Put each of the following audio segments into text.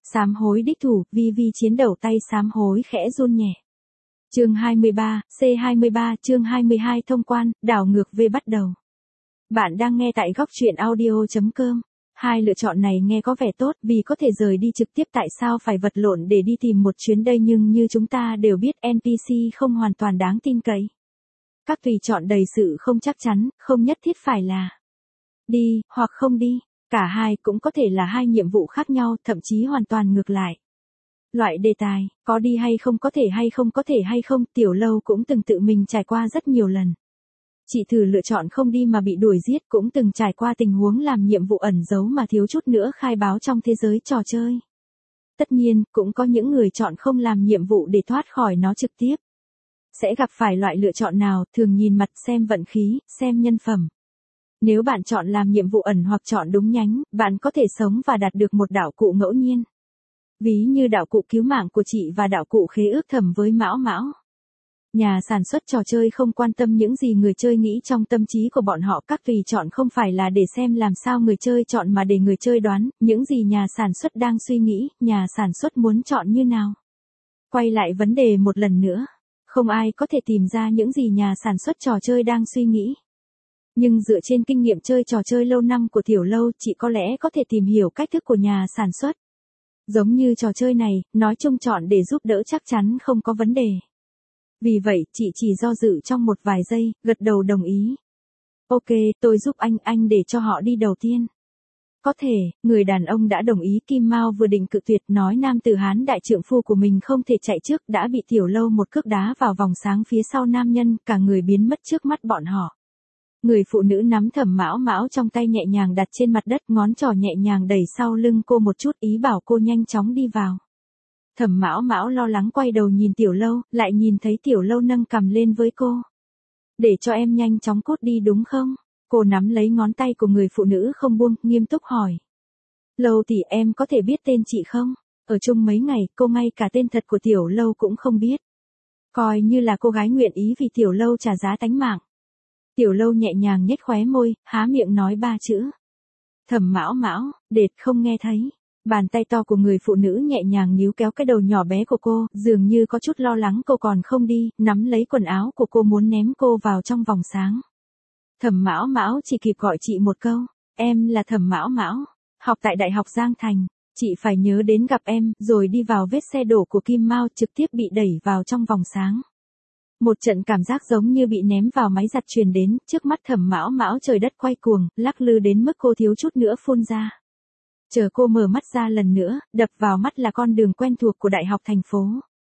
Sám hối đích thủ, vi vi chiến đầu tay sám hối khẽ run nhẹ. Chương 23, C23, chương 22 thông quan, đảo ngược về bắt đầu. Bạn đang nghe tại góc truyện audio.com. Hai lựa chọn này nghe có vẻ tốt vì có thể rời đi trực tiếp, tại sao phải vật lộn để đi tìm một chuyến đây, nhưng như chúng ta đều biết NPC không hoàn toàn đáng tin cậy. Các tùy chọn đầy sự không chắc chắn, không nhất thiết phải là đi, hoặc không đi. Cả hai cũng có thể là hai nhiệm vụ khác nhau, thậm chí hoàn toàn ngược lại. Loại đề tài, có đi hay không, có thể hay không, có thể hay không, Tiểu Lâu cũng từng tự mình trải qua rất nhiều lần. Chị thử lựa chọn không đi mà bị đuổi giết, cũng từng trải qua tình huống làm nhiệm vụ ẩn giấu mà thiếu chút nữa khai báo trong thế giới trò chơi. Tất nhiên, cũng có những người chọn không làm nhiệm vụ để thoát khỏi nó trực tiếp. Sẽ gặp phải loại lựa chọn nào, thường nhìn mặt, xem vận khí, xem nhân phẩm. Nếu bạn chọn làm nhiệm vụ ẩn hoặc chọn đúng nhánh, bạn có thể sống và đạt được một đạo cụ ngẫu nhiên. Ví như đạo cụ cứu mạng của chị và đạo cụ khế ước thầm với Mão Mão. Nhà sản xuất trò chơi không quan tâm những gì người chơi nghĩ trong tâm trí của bọn họ, các tùy chọn không phải là để xem làm sao người chơi chọn mà để người chơi đoán, những gì nhà sản xuất đang suy nghĩ, nhà sản xuất muốn chọn như nào. Quay lại vấn đề một lần nữa, không ai có thể tìm ra những gì nhà sản xuất trò chơi đang suy nghĩ. Nhưng dựa trên kinh nghiệm chơi trò chơi lâu năm của Tiểu Lâu, chị có lẽ có thể tìm hiểu cách thức của nhà sản xuất. Giống như trò chơi này, nói chung chọn để giúp đỡ chắc chắn không có vấn đề. Vì vậy, chị chỉ do dự trong một vài giây, gật đầu đồng ý. Ok, tôi giúp anh để cho họ đi đầu tiên. Có thể, người đàn ông đã đồng ý. Kim Mao vừa định cự tuyệt, nói nam tử Hán đại trượng phu của mình không thể chạy trước, đã bị Tiểu Lâu một cước đá vào vòng sáng phía sau nam nhân, cả người biến mất trước mắt bọn họ. Người phụ nữ nắm Thẩm Mão Mão trong tay nhẹ nhàng đặt trên mặt đất, ngón trỏ nhẹ nhàng đẩy sau lưng cô một chút, ý bảo cô nhanh chóng đi vào. Thẩm Mão Mão lo lắng quay đầu nhìn Tiểu Lâu, lại nhìn thấy Tiểu Lâu nâng cằm lên với cô. Để cho em nhanh chóng cút đi đúng không? Cô nắm lấy ngón tay của người phụ nữ không buông, nghiêm túc hỏi. Lâu tỷ, em có thể biết tên chị không? Ở chung mấy ngày, cô ngay cả tên thật của Tiểu Lâu cũng không biết. Coi như là cô gái nguyện ý vì Tiểu Lâu trả giá tánh mạng. Tiểu Lâu nhẹ nhàng nhếch khóe môi, há miệng nói ba chữ. Thẩm Mão Mão, đệt không nghe thấy. Bàn tay to của người phụ nữ nhẹ nhàng níu kéo cái đầu nhỏ bé của cô, dường như có chút lo lắng cô còn không đi, nắm lấy quần áo của cô muốn ném cô vào trong vòng sáng. Thẩm Mão Mão chỉ kịp gọi chị một câu, em là Thẩm Mão Mão, học tại Đại học Giang Thành, chị phải nhớ đến gặp em, rồi đi vào vết xe đổ của Kim Mao, trực tiếp bị đẩy vào trong vòng sáng. Một trận cảm giác giống như bị ném vào máy giặt truyền đến, trước mắt Thẩm Mão Mão trời đất quay cuồng, lắc lư đến mức cô thiếu chút nữa phun ra. Chờ cô mở mắt ra lần nữa, đập vào mắt là con đường quen thuộc của đại học thành phố.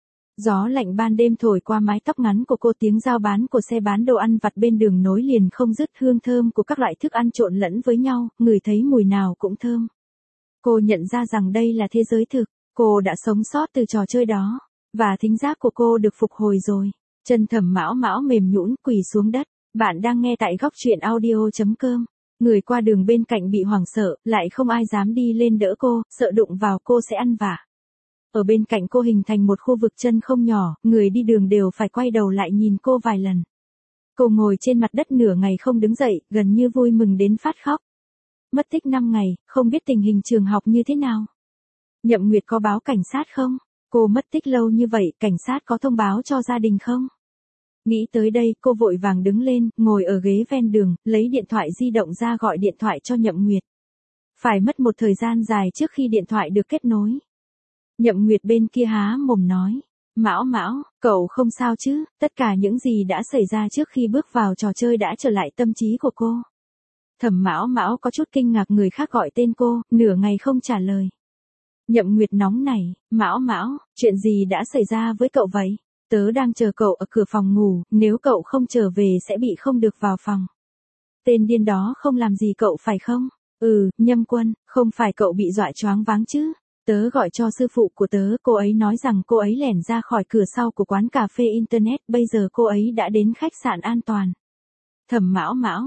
Gió lạnh ban đêm thổi qua mái tóc ngắn của cô, tiếng giao bán của xe bán đồ ăn vặt bên đường nối liền không dứt, hương thơm của các loại thức ăn trộn lẫn với nhau, ngửi thấy mùi nào cũng thơm. Cô nhận ra rằng đây là thế giới thực, cô đã sống sót từ trò chơi đó, và thính giác của cô được phục hồi rồi. Chân Thẩm Mão Mão mềm nhũn quỳ xuống đất. Bạn đang nghe tại góc truyện audio.com. Người qua đường bên cạnh bị hoảng sợ, lại không ai dám đi lên đỡ cô, sợ đụng vào cô sẽ ăn vạ. Ở bên cạnh cô hình thành một khu vực chân không nhỏ, người đi đường đều phải quay đầu lại nhìn cô vài lần. Cô ngồi trên mặt đất nửa ngày không đứng dậy, gần như vui mừng đến phát khóc. Mất tích 5 ngày, không biết tình hình trường học như thế nào. Nhậm Nguyệt có báo cảnh sát không? Cô mất tích lâu như vậy, cảnh sát có thông báo cho gia đình không? Nghĩ tới đây, cô vội vàng đứng lên, ngồi ở ghế ven đường, lấy điện thoại di động ra gọi điện thoại cho Nhậm Nguyệt. Phải mất một thời gian dài trước khi điện thoại được kết nối. Nhậm Nguyệt bên kia há mồm nói. Mão Mão, cậu không sao chứ? Tất cả những gì đã xảy ra trước khi bước vào trò chơi đã trở lại tâm trí của cô. Thẩm Mão Mão có chút kinh ngạc người khác gọi tên cô, nửa ngày không trả lời. Nhậm Nguyệt nóng nảy, Mão Mão, chuyện gì đã xảy ra với cậu vậy? Tớ đang chờ cậu ở cửa phòng ngủ, nếu cậu không trở về sẽ bị không được vào phòng. Tên điên đó không làm gì cậu phải không? Nhâm Quân, không phải cậu bị dọa choáng váng chứ? Tớ gọi cho sư phụ của tớ, cô ấy nói rằng cô ấy lẻn ra khỏi cửa sau của quán cà phê Internet, bây giờ cô ấy đã đến khách sạn an toàn. Thẩm Mão Mão,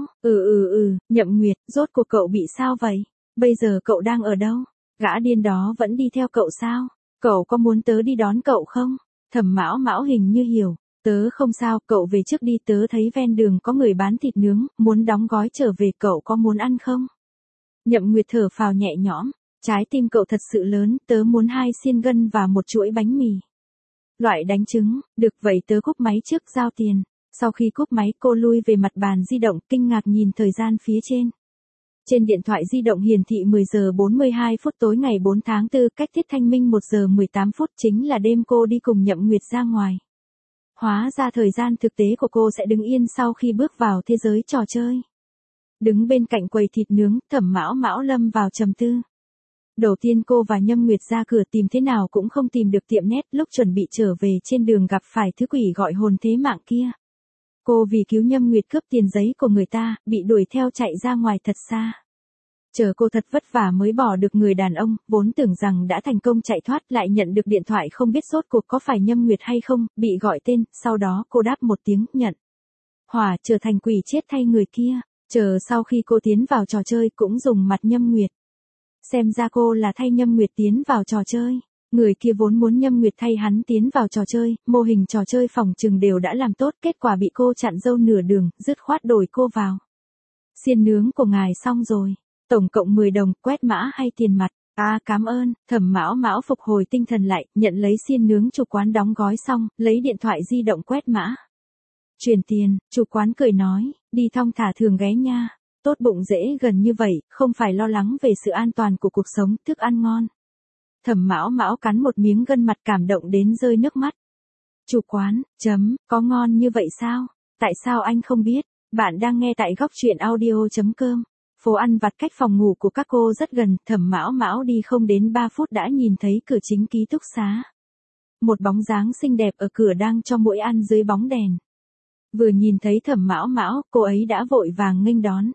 Nhậm Nguyệt, rốt cuộc cậu bị sao vậy? Bây giờ cậu đang ở đâu? Gã điên đó vẫn đi theo cậu sao? Cậu có muốn tớ đi đón cậu không? Thẩm Mão Mão hình như hiểu. Tớ không sao, cậu về trước đi, tớ thấy ven đường có người bán thịt nướng, muốn đóng gói trở về, cậu có muốn ăn không? Nhậm Nguyệt thở phào nhẹ nhõm. Trái tim cậu thật sự lớn, tớ muốn 2 xiên gân và một chuỗi bánh mì. Loại đánh trứng, được vậy tớ cúp máy trước giao tiền. Sau khi cúp máy cô lui về mặt bàn di động kinh ngạc nhìn thời gian phía trên. Trên điện thoại di động hiển thị 10 giờ 42 phút tối ngày 4 tháng 4, cách tiết thanh minh 1 giờ 18 phút chính là đêm cô đi cùng Nhậm Nguyệt ra ngoài. Hóa ra thời gian thực tế của cô sẽ đứng yên sau khi bước vào thế giới trò chơi. Đứng bên cạnh quầy thịt nướng, Thẩm Mão Mão lâm vào trầm tư. Đầu tiên cô và Nhâm Nguyệt ra cửa tìm thế nào cũng không tìm được tiệm nét, lúc chuẩn bị trở về trên đường gặp phải thứ quỷ gọi hồn thế mạng kia. Cô vì cứu Nhâm Nguyệt cướp tiền giấy của người ta, bị đuổi theo chạy ra ngoài thật xa. Chờ cô thật vất vả mới bỏ được người đàn ông, vốn tưởng rằng đã thành công chạy thoát lại nhận được điện thoại không biết rốt cuộc có phải Nhâm Nguyệt hay không, bị gọi tên, sau đó cô đáp một tiếng nhận. Hỏa trở thành quỷ chết thay người kia, chờ sau khi cô tiến vào trò chơi cũng dùng mặt Nhâm Nguyệt. Xem ra cô là thay Nhâm Nguyệt tiến vào trò chơi. Người kia vốn muốn Nhâm Nguyệt thay hắn tiến vào trò chơi, mô hình trò chơi phòng trừng đều đã làm tốt, kết quả bị cô chặn dâu nửa đường, dứt khoát đổi cô vào. Xiên nướng của ngài xong rồi, tổng cộng 10 đồng, quét mã hay tiền mặt? Cảm ơn. Thẩm Mão Mão phục hồi tinh thần lại, nhận lấy xiên nướng chủ quán đóng gói xong, lấy điện thoại di động quét mã. Chuyển tiền, chủ quán cười nói, đi thong thả thường ghé nha. Tốt bụng dễ gần như vậy, không phải lo lắng về sự an toàn của cuộc sống, thức ăn ngon. Thẩm Mão Mão cắn một miếng gân mặt cảm động đến rơi nước mắt. Chủ quán, có ngon như vậy sao? Tại sao anh không biết? Bạn đang nghe tại góc truyện audio.com. Phố ăn vặt cách phòng ngủ của các cô rất gần, Thẩm Mão Mão đi không đến 3 phút đã nhìn thấy cửa chính ký túc xá. Một bóng dáng xinh đẹp ở cửa đang cho muỗi ăn dưới bóng đèn. Vừa nhìn thấy Thẩm Mão Mão, cô ấy đã vội vàng nghênh đón.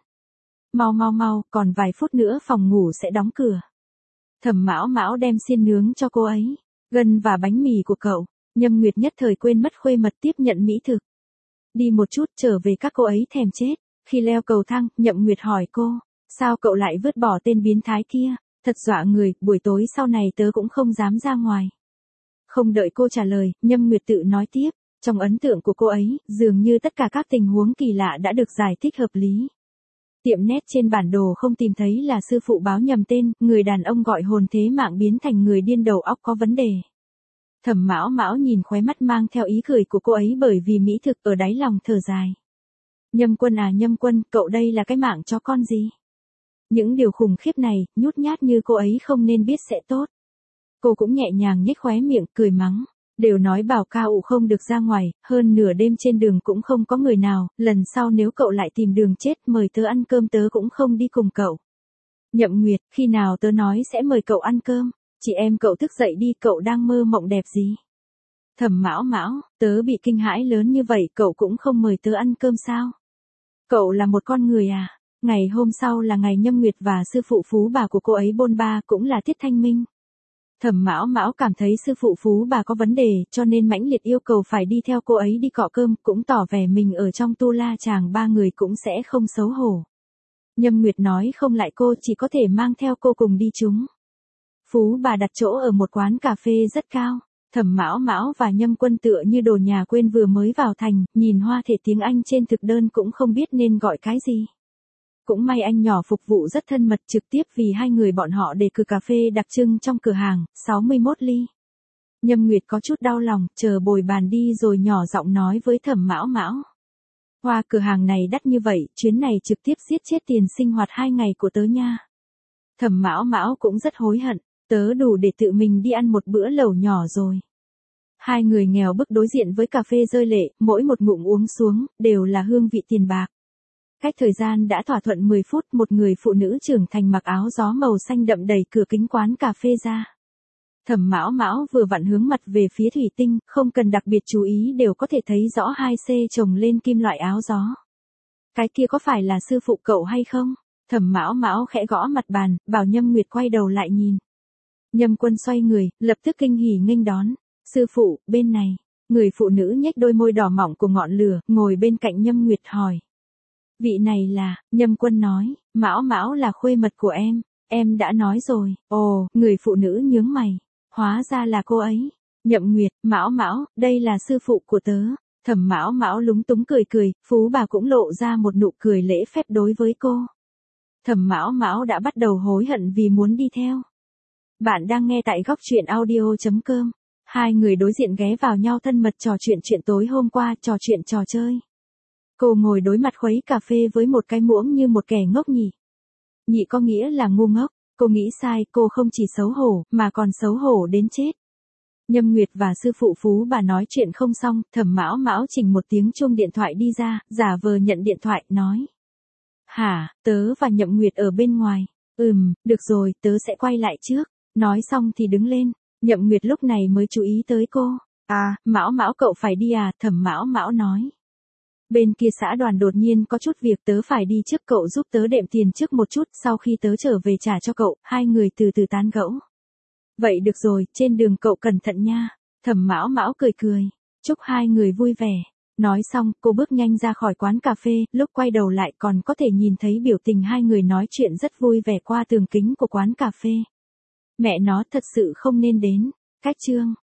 Mau, còn vài phút nữa phòng ngủ sẽ đóng cửa. Thẩm Mão Mão đem xiên nướng cho cô ấy, gân và bánh mì của cậu. Nhâm Nguyệt nhất thời quên mất khuê mật tiếp nhận mỹ thực. Đi một chút trở về các cô ấy thèm chết. Khi leo cầu thang, Nhậm Nguyệt hỏi cô, sao cậu lại vứt bỏ tên biến thái kia, thật dọa người, buổi tối sau này tớ cũng không dám ra ngoài. Không đợi cô trả lời, Nhâm Nguyệt tự nói tiếp, trong ấn tượng của cô ấy, dường như tất cả các tình huống kỳ lạ đã được giải thích hợp lý. Tiệm nét trên bản đồ không tìm thấy là sư phụ báo nhầm tên, người đàn ông gọi hồn thế mạng biến thành người điên đầu óc có vấn đề. Thẩm Mão Mão nhìn khóe mắt mang theo ý cười của cô ấy bởi vì mỹ thực ở đáy lòng thở dài. Nhâm Quân à Nhâm Quân, cậu đây là cái mạng chó con gì? Những điều khủng khiếp này, nhút nhát như cô ấy không nên biết sẽ tốt. Cô cũng nhẹ nhàng nhếch khóe miệng, cười mắng. Đều nói bảo Cao Ụ không được ra ngoài, hơn nửa đêm trên đường cũng không có người nào, lần sau nếu cậu lại tìm đường chết mời tớ ăn cơm tớ cũng không đi cùng cậu. Nhậm Nguyệt, khi nào tớ nói sẽ mời cậu ăn cơm, chị em cậu thức dậy đi, cậu đang mơ mộng đẹp gì? Thẩm Mão Mão, tớ bị kinh hãi lớn như vậy cậu cũng không mời tớ ăn cơm sao? Cậu là một con người à? Ngày hôm sau là ngày Nhâm Nguyệt và sư phụ phú bà của cô ấy bôn ba, cũng là tiết thanh minh. Thẩm Mão Mão cảm thấy sư phụ phú bà có vấn đề, cho nên mãnh liệt yêu cầu phải đi theo cô ấy đi cọ cơm, cũng tỏ vẻ mình ở trong tu la chàng ba người cũng sẽ không xấu hổ. Nhâm Nguyệt nói không lại cô, chỉ có thể mang theo cô cùng đi chúng. Phú bà đặt chỗ ở một quán cà phê rất cao. Thẩm Mão Mão và Nhâm Quân tựa như đồ nhà quên vừa mới vào thành, nhìn hoa thể tiếng Anh trên thực đơn cũng không biết nên gọi cái gì. Cũng may anh nhỏ phục vụ rất thân mật, trực tiếp vì hai người bọn họ đề cử cà phê đặc trưng trong cửa hàng, 61 ly. Nhâm Nguyệt có chút đau lòng, chờ bồi bàn đi rồi nhỏ giọng nói với Thẩm Mão Mão. Hoa cửa hàng này đắt như vậy, chuyến này trực tiếp giết chết tiền sinh hoạt 2 ngày của tớ nha. Thẩm Mão Mão cũng rất hối hận, tớ đủ để tự mình đi ăn một bữa lẩu nhỏ rồi. Hai người nghèo bức đối diện với cà phê rơi lệ, mỗi một ngụm uống xuống, đều là hương vị tiền bạc. Cách thời gian đã thỏa thuận 10 phút, một người phụ nữ trưởng thành mặc áo gió màu xanh đậm đẩy cửa kính quán cà phê ra. Thẩm Mão Mão vừa vặn hướng mặt về phía thủy tinh, không cần đặc biệt chú ý đều có thể thấy rõ 2C chồng lên kim loại áo gió. Cái kia có phải là sư phụ cậu hay không? Thẩm Mão Mão khẽ gõ mặt bàn, bảo Nhâm Nguyệt quay đầu lại nhìn. Nhâm Quân xoay người, lập tức kinh hỉ nghênh đón. Sư phụ, bên này. Người phụ nữ nhếch đôi môi đỏ mỏng của ngọn lửa, ngồi bên cạnh Nhâm Nguyệt hỏi. Vị này là, Nhâm Quân nói, Mão Mão là khuê mật của em đã nói rồi. Ồ, người phụ nữ nhướng mày. Hóa ra là cô ấy. Nhậm Nguyệt, Mão Mão, đây là sư phụ của tớ. Thẩm Mão Mão lúng túng cười, phú bà cũng lộ ra một nụ cười lễ phép đối với cô. Thẩm Mão Mão đã bắt đầu hối hận vì muốn đi theo. Bạn đang nghe tại góc chuyện audio.com. Hai người đối diện ghé vào nhau thân mật trò chuyện tối hôm qua, trò chuyện trò chơi. Cô ngồi đối mặt khuấy cà phê với một cái muỗng như một kẻ ngốc nhỉ. Nhị có nghĩa là ngu ngốc, cô nghĩ sai, cô không chỉ xấu hổ, mà còn xấu hổ đến chết. Nhâm Nguyệt và sư phụ Phú bà nói chuyện không xong, Thẩm Mão Mão chỉnh một tiếng chuông điện thoại đi ra, giả vờ nhận điện thoại, nói. Hả, tớ và Nhậm Nguyệt ở bên ngoài. Được rồi, tớ sẽ quay lại trước. Nói xong thì đứng lên, Nhậm Nguyệt lúc này mới chú ý tới cô. À, Mão Mão cậu phải đi à, Thẩm Mão Mão nói. Bên kia xã đoàn đột nhiên có chút việc, tớ phải đi trước, cậu giúp tớ đệm tiền trước một chút, sau khi tớ trở về trả cho cậu. Hai người từ từ tán gẫu. Vậy được rồi, trên đường cậu cẩn thận nha. Thẩm Mão Mão cười. Chúc hai người vui vẻ. Nói xong, cô bước nhanh ra khỏi quán cà phê, lúc quay đầu lại còn có thể nhìn thấy biểu tình hai người nói chuyện rất vui vẻ qua tường kính của quán cà phê. Mẹ nó thật sự không nên đến. Cách chương